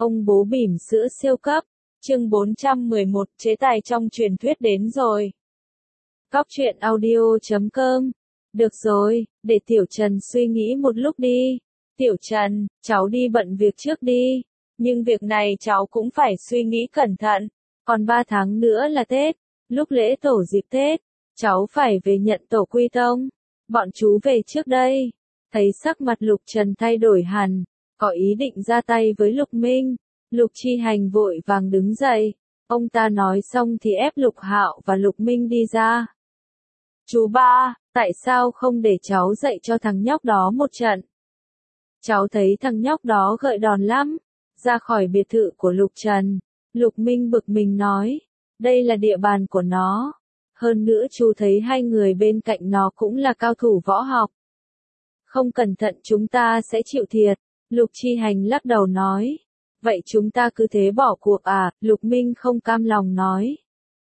Ông bố bỉm sữa siêu cấp. Chương 411, chế tài trong truyền thuyết đến rồi. Góc truyện audio.com. Được rồi, để Tiểu Trần suy nghĩ một lúc đi. Tiểu Trần, cháu đi bận việc trước đi. Nhưng việc này cháu cũng phải suy nghĩ cẩn thận. Còn 3 tháng nữa là Tết. Lúc lễ tổ dịp Tết, cháu phải về nhận tổ quy tông. Bọn chú về trước đây. Thấy sắc mặt Lục Trần thay đổi hẳn, có ý định ra tay với Lục Minh. Lục Chi Hành vội vàng đứng dậy. Ông ta nói xong thì ép Lục Hạo và Lục Minh đi ra. Chú ba, tại sao không để cháu dạy cho thằng nhóc đó một trận? Cháu thấy thằng nhóc đó gợi đòn lắm. Ra khỏi biệt thự của Lục Trần, Lục Minh bực mình nói, đây là địa bàn của nó. Hơn nữa chú thấy hai người bên cạnh nó cũng là cao thủ võ học. Không cẩn thận chúng ta sẽ chịu thiệt. Lục Chi Hành lắc đầu nói. Vậy chúng ta cứ thế bỏ cuộc à? Lục Minh không cam lòng nói.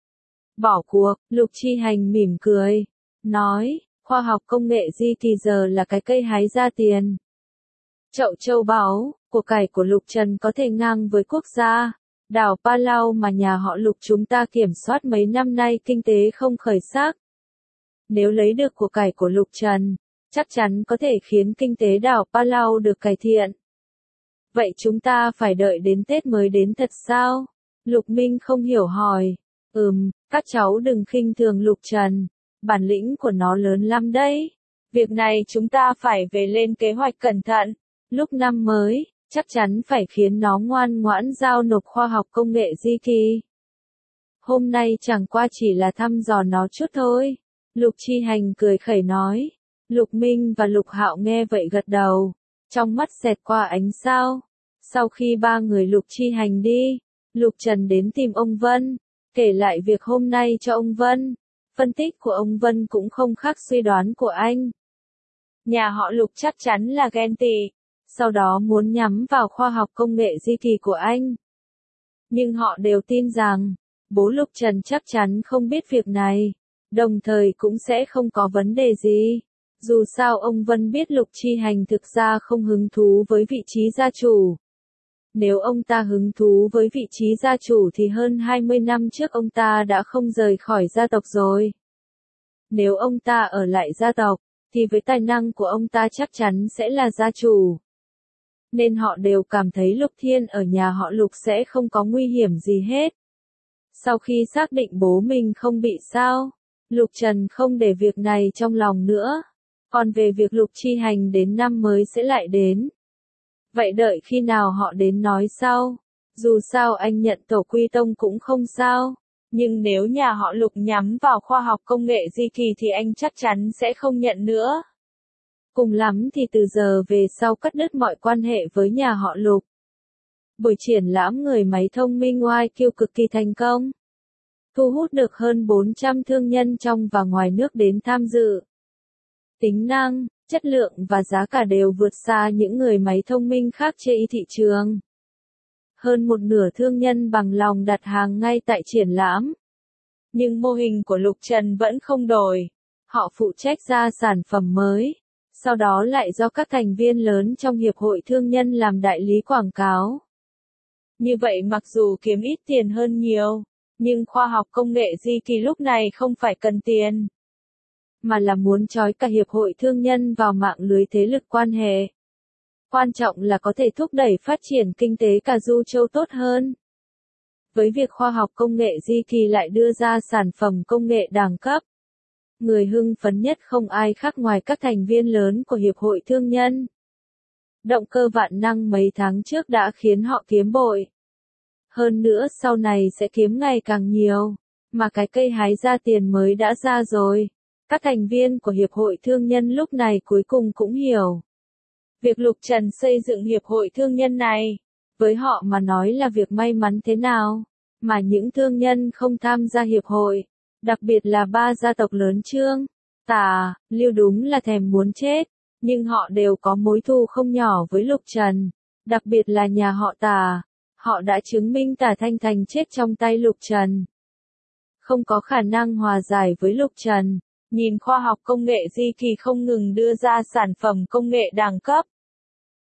Bỏ cuộc? Lục Chi Hành mỉm cười. Nói, khoa học công nghệ gì thì giờ là cái cây hái ra tiền. Chậu châu báu, của cải của Lục Trần có thể ngang với quốc gia. Đảo Palau mà nhà họ Lục chúng ta kiểm soát mấy năm nay kinh tế không khởi sắc. Nếu lấy được của cải của Lục Trần, chắc chắn có thể khiến kinh tế đảo Palau được cải thiện. Vậy chúng ta phải đợi đến Tết mới đến thật sao? Lục Minh không hiểu hỏi. Các cháu đừng khinh thường Lục Trần. Bản lĩnh của nó lớn lắm đấy. Việc này chúng ta phải về lên kế hoạch cẩn thận. Lúc năm mới, chắc chắn phải khiến nó ngoan ngoãn giao nộp khoa học công nghệ di kỳ. Hôm nay chẳng qua chỉ là thăm dò nó chút thôi. Lục Chi Hành cười khẩy nói. Lục Minh và Lục Hạo nghe vậy gật đầu. Trong mắt xẹt qua ánh sao. Sau khi ba người Lục Chi Hành đi, Lục Trần đến tìm ông Vân, kể lại việc hôm nay cho ông Vân. Phân tích của ông Vân cũng không khác suy đoán của anh. Nhà họ Lục chắc chắn là ghen tị, sau đó muốn nhắm vào khoa học công nghệ di kỳ của anh. Nhưng họ đều tin rằng, bố Lục Trần chắc chắn không biết việc này, đồng thời cũng sẽ không có vấn đề gì. Dù sao ông Vân biết Lục Chi Hành thực ra không hứng thú với vị trí gia chủ. Nếu ông ta hứng thú với vị trí gia chủ thì hơn 20 năm trước ông ta đã không rời khỏi gia tộc rồi. Nếu ông ta ở lại gia tộc, thì với tài năng của ông ta chắc chắn sẽ là gia chủ. Nên họ đều cảm thấy Lục Thiên ở nhà họ Lục sẽ không có nguy hiểm gì hết. Sau khi xác định bố mình không bị sao, Lục Trần không để việc này trong lòng nữa. Còn về việc Lục Chi Hành đến năm mới sẽ lại đến. Vậy đợi khi nào họ đến nói sau. Dù sao anh nhận tổ quy tông cũng không sao. Nhưng nếu nhà họ Lục nhắm vào khoa học công nghệ di kỳ thì anh chắc chắn sẽ không nhận nữa. Cùng lắm thì từ giờ về sau cắt đứt mọi quan hệ với nhà họ Lục. Buổi triển lãm người máy thông minh YQ cực kỳ thành công. Thu hút được hơn 400 thương nhân trong và ngoài nước đến tham dự. Tính năng, chất lượng và giá cả đều vượt xa những người máy thông minh khác trên thị trường. Hơn một nửa thương nhân bằng lòng đặt hàng ngay tại triển lãm. Nhưng mô hình của Lục Trần vẫn không đổi. Họ phụ trách ra sản phẩm mới. Sau đó lại do các thành viên lớn trong hiệp hội thương nhân làm đại lý quảng cáo. Như vậy mặc dù kiếm ít tiền hơn nhiều, nhưng khoa học công nghệ di kỳ lúc này không phải cần tiền, mà là muốn trói cả hiệp hội thương nhân vào mạng lưới thế lực quan hệ. Quan trọng là có thể thúc đẩy phát triển kinh tế cả Du Châu tốt hơn. Với việc khoa học công nghệ di kỳ lại đưa ra sản phẩm công nghệ đẳng cấp, người hưng phấn nhất không ai khác ngoài các thành viên lớn của hiệp hội thương nhân. Động cơ vạn năng mấy tháng trước đã khiến họ kiếm bội. Hơn nữa sau này sẽ kiếm ngày càng nhiều, mà cái cây hái ra tiền mới đã ra rồi. Các thành viên của hiệp hội thương nhân lúc này cuối cùng cũng hiểu. Việc Lục Trần xây dựng hiệp hội thương nhân này, với họ mà nói là việc may mắn thế nào, mà những thương nhân không tham gia hiệp hội, đặc biệt là ba gia tộc lớn Trương, Tả, Lưu đúng là thèm muốn chết, nhưng họ đều có mối thù không nhỏ với Lục Trần, đặc biệt là nhà họ Tả, họ đã chứng minh Tả Thanh Thành chết trong tay Lục Trần. Không có khả năng hòa giải với Lục Trần. Nhìn khoa học công nghệ di kỳ không ngừng đưa ra sản phẩm công nghệ đẳng cấp.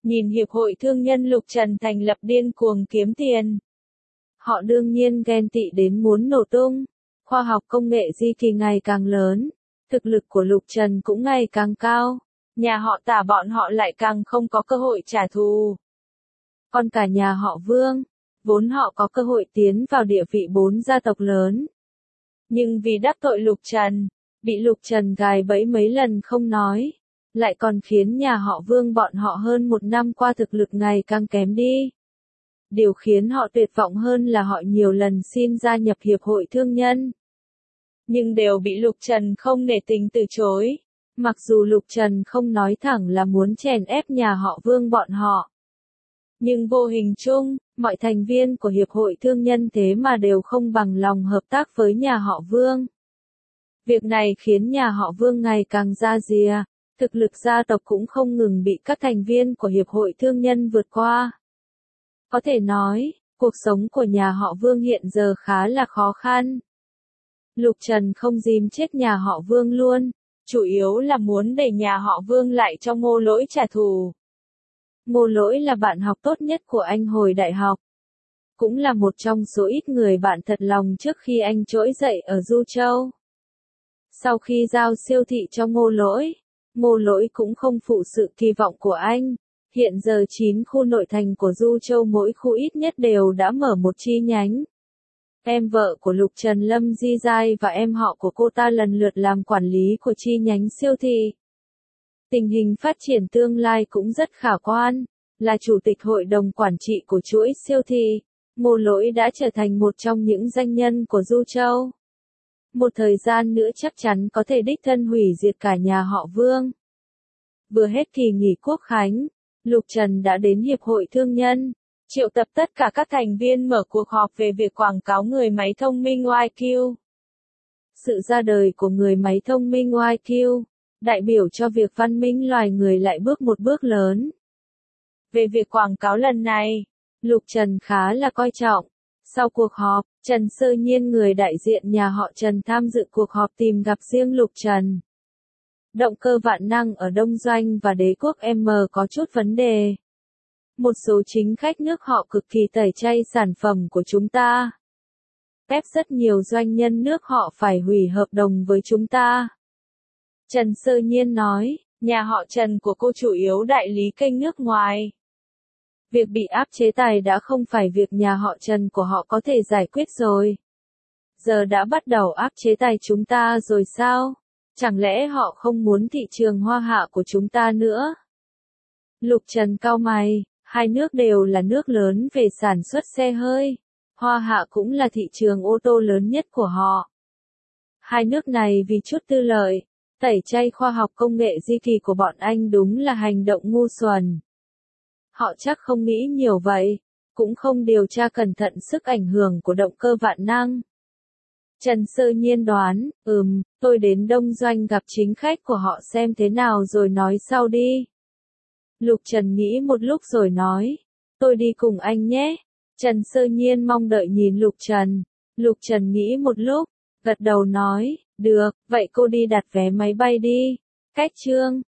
Nhìn Hiệp hội Thương nhân Lục Trần thành lập điên cuồng kiếm tiền. Họ đương nhiên ghen tị đến muốn nổ tung. Khoa học công nghệ Di Kỳ ngày càng lớn. Thực lực của Lục Trần cũng ngày càng cao. Nhà họ Tả bọn họ lại càng không có cơ hội trả thù. Còn cả nhà họ Vương, vốn họ có cơ hội tiến vào địa vị 4 gia tộc lớn. Nhưng vì đắc tội Lục Trần, bị Lục Trần gài bẫy mấy lần không nói, lại còn khiến nhà họ Vương bọn họ hơn 1 năm qua thực lực ngày càng kém đi. Điều khiến họ tuyệt vọng hơn là họ nhiều lần xin gia nhập Hiệp hội Thương nhân. Nhưng đều bị Lục Trần không nể tình từ chối. Mặc dù Lục Trần không nói thẳng là muốn chèn ép nhà họ Vương bọn họ. Nhưng vô hình chung, mọi thành viên của Hiệp hội Thương nhân thế mà đều không bằng lòng hợp tác với nhà họ Vương. Việc này khiến nhà họ Vương ngày càng ra rìa, thực lực gia tộc cũng không ngừng bị các thành viên của Hiệp hội Thương nhân vượt qua. Có thể nói, cuộc sống của nhà họ Vương hiện giờ khá là khó khăn. Lục Trần không dìm chết nhà họ Vương luôn, chủ yếu là muốn để nhà họ Vương lại cho Ngô Lỗi trả thù. Ngô Lỗi là bạn học tốt nhất của anh hồi đại học. Cũng là một trong số ít người bạn thật lòng trước khi anh trỗi dậy ở Du Châu. Sau khi giao siêu thị cho Ngô Lỗi cũng không phụ sự kỳ vọng của anh. Hiện giờ 9 khu nội thành của Du Châu mỗi khu ít nhất đều đã mở một chi nhánh. Em vợ của Lục Trần Lâm Di Giai và em họ của cô ta lần lượt làm quản lý của chi nhánh siêu thị. Tình hình phát triển tương lai cũng rất khả quan, là chủ tịch hội đồng quản trị của chuỗi siêu thị. Ngô Lỗi đã trở thành một trong những danh nhân của Du Châu. Một thời gian nữa chắc chắn có thể đích thân hủy diệt cả nhà họ Vương. Vừa hết kỳ nghỉ Quốc khánh, Lục Trần đã đến Hiệp hội Thương nhân, triệu tập tất cả các thành viên mở cuộc họp về việc quảng cáo người máy thông minh YQ. Sự ra đời của người máy thông minh YQ, đại biểu cho việc văn minh loài người lại bước một bước lớn. Về việc quảng cáo lần này, Lục Trần khá là coi trọng. Sau cuộc họp, Trần Sơ Nhiên người đại diện nhà họ Trần tham dự cuộc họp tìm gặp riêng Lục Trần. Động cơ vạn năng ở Đông Doanh và Đế quốc M có chút vấn đề. Một số chính khách nước họ cực kỳ tẩy chay sản phẩm của chúng ta. Ép rất nhiều doanh nhân nước họ phải hủy hợp đồng với chúng ta. Trần Sơ Nhiên nói, nhà họ Trần của cô chủ yếu đại lý kênh nước ngoài. Việc bị áp chế tài đã không phải việc nhà họ Trần của họ có thể giải quyết rồi. Giờ đã bắt đầu áp chế tài chúng ta rồi sao? Chẳng lẽ họ không muốn thị trường Hoa Hạ của chúng ta nữa? Lục Trần cau mày, hai nước đều là nước lớn về sản xuất xe hơi. Hoa Hạ cũng là thị trường ô tô lớn nhất của họ. Hai nước này vì chút tư lợi, tẩy chay khoa học công nghệ Di Kỳ của bọn anh đúng là hành động ngu xuẩn. Họ chắc không nghĩ nhiều vậy, cũng không điều tra cẩn thận sức ảnh hưởng của động cơ vạn năng. Trần Sơ Nhiên đoán, tôi đến Đông Doanh gặp chính khách của họ xem thế nào rồi nói sau đi. Lục Trần nghĩ một lúc rồi nói, tôi đi cùng anh nhé. Trần Sơ Nhiên mong đợi nhìn Lục Trần. Lục Trần nghĩ một lúc, gật đầu nói, được, vậy cô đi đặt vé máy bay đi. Cách chương